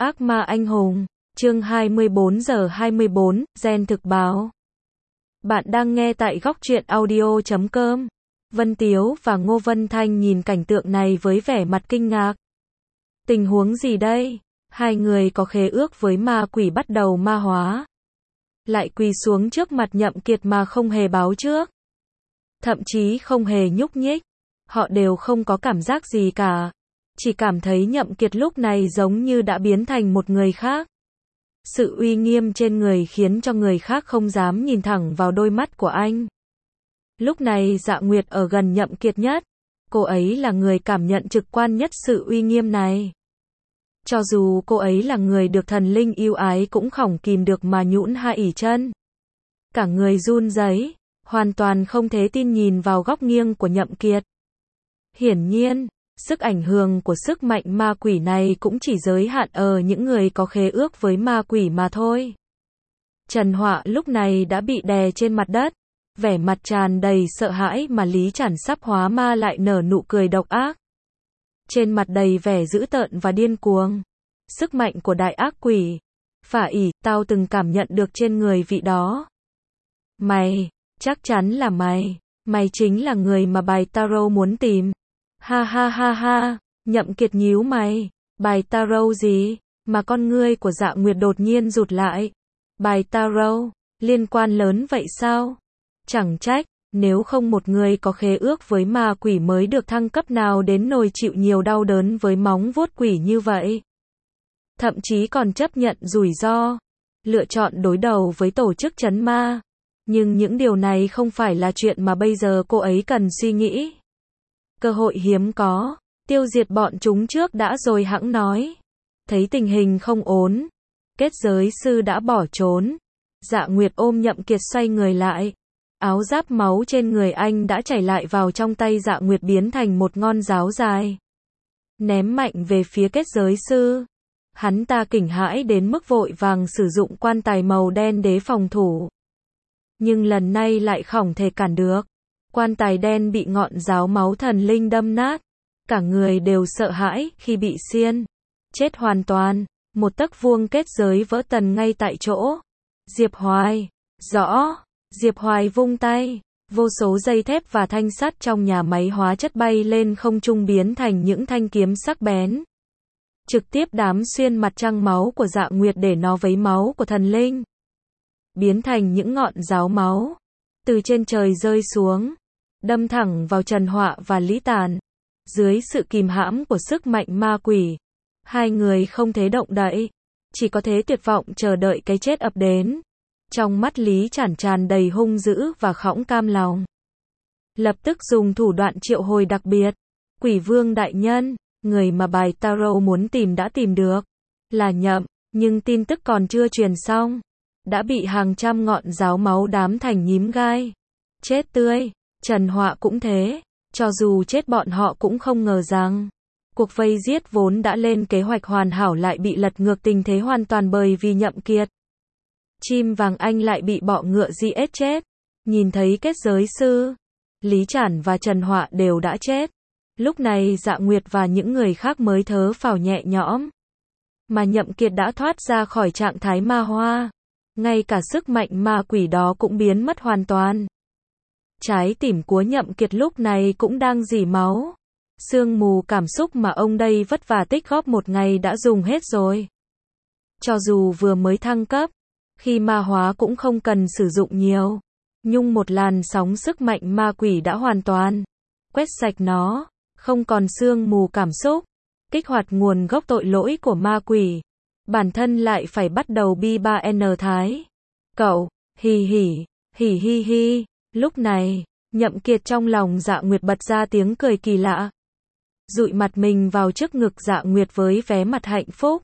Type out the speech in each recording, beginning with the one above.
Ác ma anh hùng, chương 24 giờ 24, gen thực báo. Bạn đang nghe tại góc truyện audio.com. Vân Tiếu và Ngô Vân Thanh nhìn cảnh tượng này với vẻ mặt kinh ngạc. Tình huống gì đây? Hai người có khế ước với ma quỷ bắt đầu ma hóa. Lại quỳ xuống trước mặt Nhậm Kiệt mà không hề báo trước. Thậm chí không hề nhúc nhích. Họ đều không có cảm giác gì cả. Chỉ cảm thấy Nhậm Kiệt lúc này giống như đã biến thành một người khác. Sự uy nghiêm trên người khiến cho người khác không dám nhìn thẳng vào đôi mắt của anh. Lúc này Dạ Nguyệt ở gần Nhậm Kiệt nhất. Cô ấy là người cảm nhận trực quan nhất sự uy nghiêm này. Cho dù cô ấy là người được thần linh yêu ái cũng không kìm được mà nhũn hai ỉ chân. Cả người run rẩy, hoàn toàn không thể tin nhìn vào góc nghiêng của Nhậm Kiệt. Hiển nhiên, sức ảnh hưởng của sức mạnh ma quỷ này cũng chỉ giới hạn ở những người có khế ước với ma quỷ mà thôi. Trần Họa lúc này đã bị đè trên mặt đất, vẻ mặt tràn đầy sợ hãi mà Lý Chản sắp hóa ma lại nở nụ cười độc ác. Trên mặt đầy vẻ dữ tợn và điên cuồng. Sức mạnh của đại ác quỷ. Phả ỉ, tao từng cảm nhận được trên người vị đó. Mày, chắc chắn là mày. Mày chính là người mà bài tarot muốn tìm. Ha ha ha ha, Nhậm Kiệt nhíu mày. Bài tarot gì? Mà con ngươi của Dạ Nguyệt đột nhiên rụt lại. Bài tarot, liên quan lớn vậy sao? Chẳng trách, nếu không một người có khế ước với ma quỷ mới được thăng cấp nào đến nỗi chịu nhiều đau đớn với móng vuốt quỷ như vậy. Thậm chí còn chấp nhận rủi ro, lựa chọn đối đầu với tổ chức trấn ma. Nhưng những điều này không phải là chuyện mà bây giờ cô ấy cần suy nghĩ. Cơ hội hiếm có, tiêu diệt bọn chúng trước đã rồi hẵng nói. Thấy tình hình không ổn, kết giới sư đã bỏ trốn. Dạ Nguyệt ôm Nhậm Kiệt xoay người lại. Áo giáp máu trên người anh đã chảy lại vào trong tay Dạ Nguyệt biến thành một ngón giáo dài. Ném mạnh về phía kết giới sư. Hắn ta kinh hãi đến mức vội vàng sử dụng quan tài màu đen để phòng thủ. Nhưng lần này lại không thể cản được. Quan tài đen bị ngọn giáo máu thần linh đâm nát. Cả người đều sợ hãi khi bị xiên. Chết hoàn toàn. Một tấc vuông kết giới vỡ tần ngay tại chỗ. Diệp Hoài. Rõ. Diệp Hoài vung tay. Vô số dây thép và thanh sắt trong nhà máy hóa chất bay lên không trung biến thành những thanh kiếm sắc bén. Trực tiếp đám xuyên mặt trăng máu của Dạ Nguyệt để nó vấy máu của thần linh. Biến thành những ngọn giáo máu. Từ trên trời rơi xuống. Đâm thẳng vào Trần Họa và Lý Tàn. Dưới sự kìm hãm của sức mạnh ma quỷ. Hai người không thể động đậy. Chỉ có thể tuyệt vọng chờ đợi cái chết ập đến. Trong mắt Lý Chản tràn đầy hung dữ và khõng cam lòng. Lập tức dùng thủ đoạn triệu hồi đặc biệt. Quỷ vương đại nhân, người mà bài tarot muốn tìm đã tìm được. Là Nhậm, nhưng tin tức còn chưa truyền xong. Đã bị hàng trăm ngọn giáo máu đám thành nhím gai. Chết tươi, Trần Họa cũng thế. Cho dù chết bọn họ cũng không ngờ rằng. Cuộc vây giết vốn đã lên kế hoạch hoàn hảo lại bị lật ngược tình thế hoàn toàn bởi vì Nhậm Kiệt. Chim vàng anh lại bị bọ ngựa giết chết. Nhìn thấy kết giới sư, Lý Chản và Trần Họa đều đã chết. Lúc này Dạ Nguyệt và những người khác mới thở phào nhẹ nhõm. Mà Nhậm Kiệt đã thoát ra khỏi trạng thái ma hoa. Ngay cả sức mạnh ma quỷ đó cũng biến mất hoàn toàn. Trái tim của Nhậm Kiệt lúc này cũng đang rỉ máu. Sương mù cảm xúc mà ông đây vất vả tích góp một ngày đã dùng hết rồi. Cho dù vừa mới thăng cấp, khi ma hóa cũng không cần sử dụng nhiều. Nhưng một làn sóng sức mạnh ma quỷ đã hoàn toàn quét sạch nó, không còn sương mù cảm xúc, kích hoạt nguồn gốc tội lỗi của ma quỷ. Bản thân lại phải bắt đầu bi ba n thái. Cậu, hì hì, hì hi hi. Lúc này, Nhậm Kiệt trong lòng Dạ Nguyệt bật ra tiếng cười kỳ lạ. Dụi mặt mình vào trước ngực Dạ Nguyệt với vẻ mặt hạnh phúc.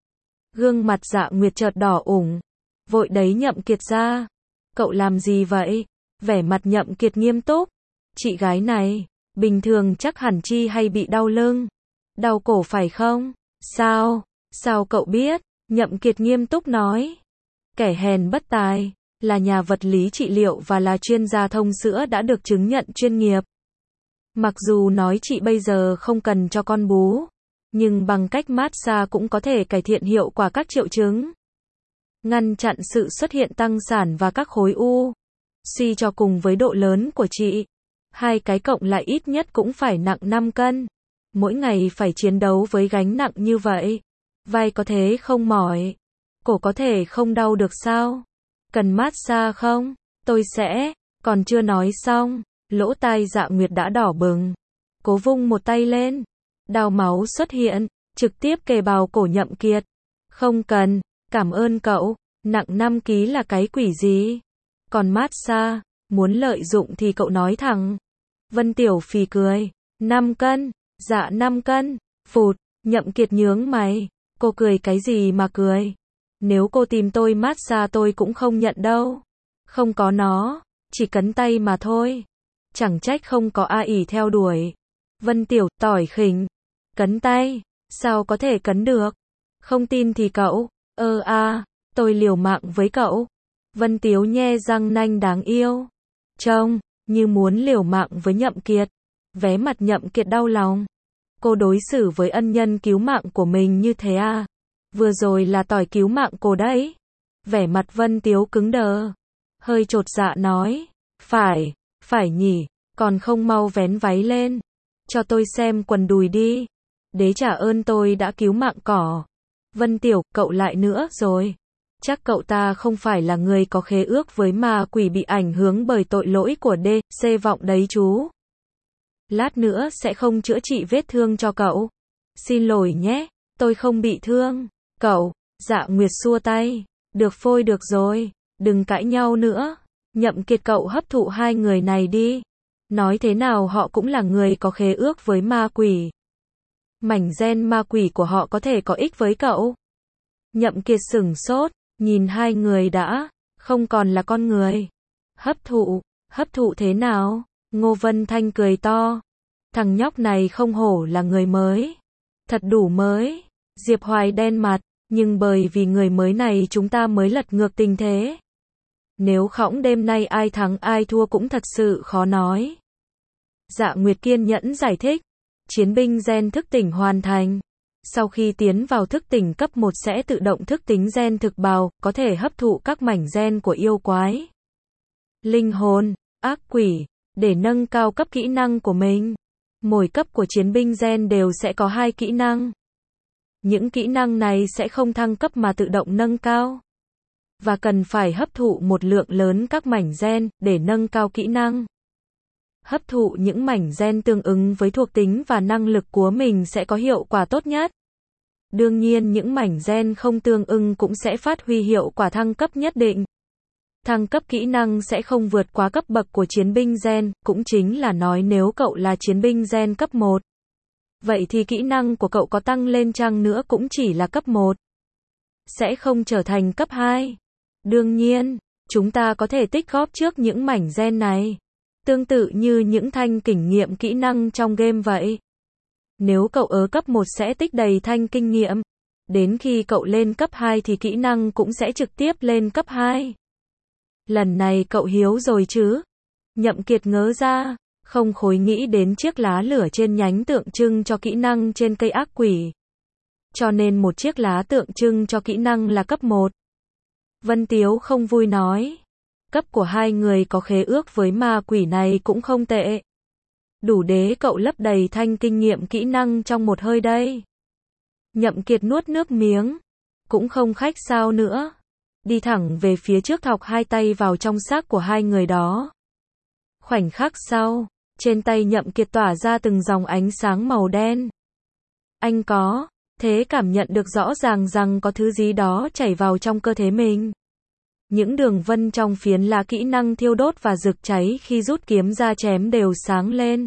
Gương mặt Dạ Nguyệt chợt đỏ ửng. Vội đẩy Nhậm Kiệt ra. Cậu làm gì vậy? Vẻ mặt Nhậm Kiệt nghiêm túc. Chị gái này, bình thường chắc hẳn chi hay bị đau lưng. Đau cổ phải không? Sao? Sao cậu biết? Nhậm Kiệt nghiêm túc nói. Kẻ hèn bất tài, là nhà vật lý trị liệu và là chuyên gia thông sữa đã được chứng nhận chuyên nghiệp. Mặc dù nói chị bây giờ không cần cho con bú, Nhưng bằng cách massage cũng có thể cải thiện hiệu quả các triệu chứng, ngăn chặn sự xuất hiện tăng sản và các khối u. Suy cho cùng với độ lớn của chị, hai cái cộng lại ít nhất cũng phải nặng 5 cân. Mỗi ngày phải chiến đấu với gánh nặng như vậy. Vai có thế không mỏi? Cổ có thể không đau được sao? Cần massage không? Tôi sẽ. Còn chưa nói xong, lỗ tai Dạ Nguyệt đã đỏ bừng. Cố vung một tay lên. Đao máu xuất hiện, trực tiếp kề vào cổ Nhậm Kiệt. Không cần, cảm ơn cậu, nặng 5 ký là cái quỷ gì? Còn massage, muốn lợi dụng thì cậu nói thẳng. Vân Tiểu phì cười. 5 cân, dạ 5 cân, phụt, Nhậm Kiệt nhướng mày. Cô cười cái gì mà cười? Nếu cô tìm tôi massage tôi cũng không nhận đâu. Không có nó, chỉ cấn tay mà thôi. Chẳng trách không có A ỉ theo đuổi. Vân Tiểu, tỏi khỉnh. Cấn tay, sao có thể cấn được? Không tin thì cậu, tôi liều mạng với cậu. Vân Tiếu nhe răng nanh đáng yêu. Trông, như muốn liều mạng với Nhậm Kiệt. Vé mặt Nhậm Kiệt đau lòng. Cô đối xử với ân nhân cứu mạng của mình như thế à? Vừa rồi là tỏi cứu mạng cô đấy. Vẻ mặt Vân Tiếu cứng đờ. Hơi chột dạ nói. Phải nhỉ, còn không mau vén váy lên. Cho tôi xem quần đùi đi. Đế trả ơn tôi đã cứu mạng cỏ. Vân Tiểu, cậu lại nữa rồi. Chắc cậu ta không phải là người có khế ước với ma quỷ bị ảnh hưởng bởi tội lỗi của D.C. vọng đấy chú. Lát nữa sẽ không chữa trị vết thương cho cậu. Xin lỗi nhé, tôi không bị thương. Cậu, Dạ Nguyệt xua tay. Được phôi được rồi, đừng cãi nhau nữa. Nhậm Kiệt cậu hấp thụ hai người này đi. Nói thế nào họ cũng là người có khế ước với ma quỷ. Mảnh gen ma quỷ của họ có thể có ích với cậu. Nhậm Kiệt sửng sốt, nhìn hai người đã, không còn là con người. Hấp thụ thế nào? Ngô Vân Thanh cười to. Thằng nhóc này không hổ là người mới. Thật đủ mới. Diệp Hoài đen mặt, nhưng bởi vì người mới này chúng ta mới lật ngược tình thế. Nếu khõng đêm nay ai thắng ai thua cũng thật sự khó nói. Dạ Nguyệt kiên nhẫn giải thích. Chiến binh gen thức tỉnh hoàn thành. Sau khi tiến vào thức tỉnh cấp 1 sẽ tự động thức tỉnh gen thực bào, có thể hấp thụ các mảnh gen của yêu quái, linh hồn, ác quỷ, để nâng cao cấp kỹ năng của mình. Mỗi cấp của chiến binh gen đều sẽ có 2 kỹ năng. Những kỹ năng này sẽ không thăng cấp mà tự động nâng cao. Và cần phải hấp thụ một lượng lớn các mảnh gen, để nâng cao kỹ năng. Hấp thụ những mảnh gen tương ứng với thuộc tính và năng lực của mình sẽ có hiệu quả tốt nhất. Đương nhiên những mảnh gen không tương ứng cũng sẽ phát huy hiệu quả thăng cấp nhất định. Thăng cấp kỹ năng sẽ không vượt quá cấp bậc của chiến binh gen, cũng chính là nói nếu cậu là chiến binh gen cấp 1. Vậy thì kỹ năng của cậu có tăng lên chăng nữa cũng chỉ là cấp 1. Sẽ không trở thành cấp 2. Đương nhiên, chúng ta có thể tích góp trước những mảnh gen này. Tương tự như những thanh kinh nghiệm kỹ năng trong game vậy. Nếu cậu ở cấp 1 sẽ tích đầy thanh kinh nghiệm. Đến khi cậu lên cấp 2 thì kỹ năng cũng sẽ trực tiếp lên cấp 2. Lần này cậu hiếu rồi chứ? Nhậm Kiệt ngớ ra, không khối nghĩ đến chiếc lá lửa trên nhánh tượng trưng cho kỹ năng trên cây ác quỷ. Cho nên một chiếc lá tượng trưng cho kỹ năng là cấp 1. Vân Tiếu không vui nói. Cấp của hai người có khế ước với ma quỷ này cũng không tệ. Đủ để cậu lấp đầy thanh kinh nghiệm kỹ năng trong một hơi đây. Nhậm Kiệt nuốt nước miếng. Cũng không khách sao nữa. Đi thẳng về phía trước thọc hai tay vào trong xác của hai người đó. Khoảnh khắc sau, trên tay Nhậm Kiệt tỏa ra từng dòng ánh sáng màu đen. Anh có thế cảm nhận được rõ ràng rằng có thứ gì đó chảy vào trong cơ thể mình. Những đường vân trong phiến lá kỹ năng thiêu đốt và rực cháy khi rút kiếm ra chém đều sáng lên.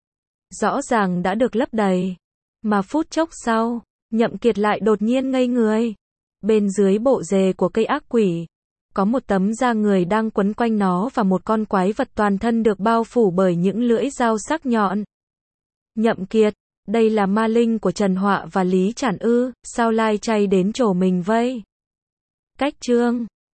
Rõ ràng đã được lấp đầy. Mà phút chốc sau, Nhậm Kiệt lại đột nhiên ngây người. Bên dưới bộ rễ của cây ác quỷ, có một tấm da người đang quấn quanh nó và một con quái vật toàn thân được bao phủ bởi những lưỡi dao sắc nhọn. Nhậm Kiệt, đây là ma linh của Trần Họa và Lý Trản ư, sao lai chay đến chỗ mình vây? Cách chương